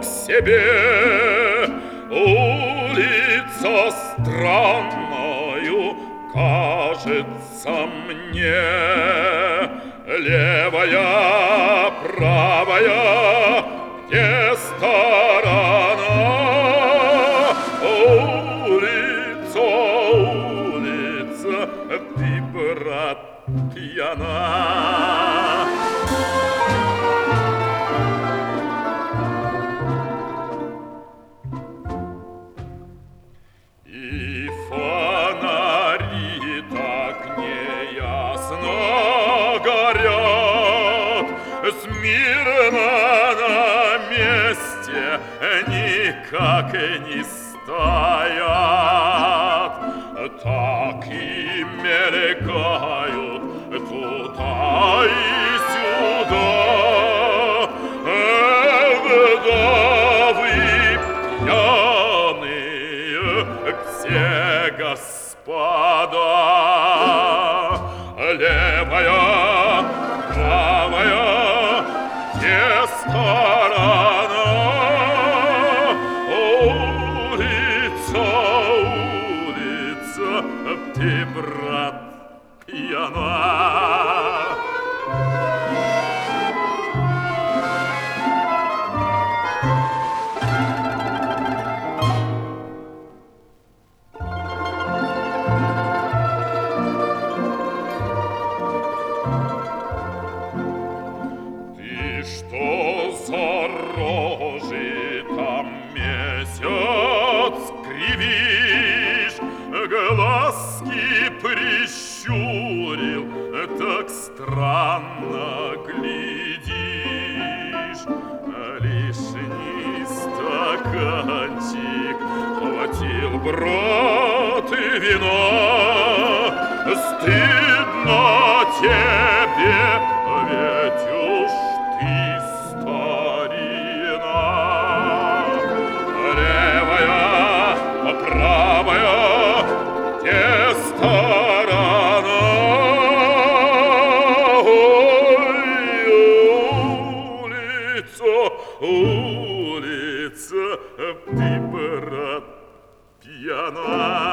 себе. Улица странною кажется мне. Левая, правая, где сторона? Улица, улица, ты, брат, пьяна. И фонари так неясно горят, смирно на месте никак не стоят. Так и мелькают туда и сюда вдовы пьяные, все господа. Левая, правая, где сторона? Улица, улица, ты, брат, пьяна. Что за рожи там месяц кривишь, глазки прищурил, так странно глядишь. Лишний стаканчик хватил, брат, и вина. Стыдно тебе, ведь уж ты старина. Левая, правая, где сторона? Ой, улица, улица, ты, брат, пьяна.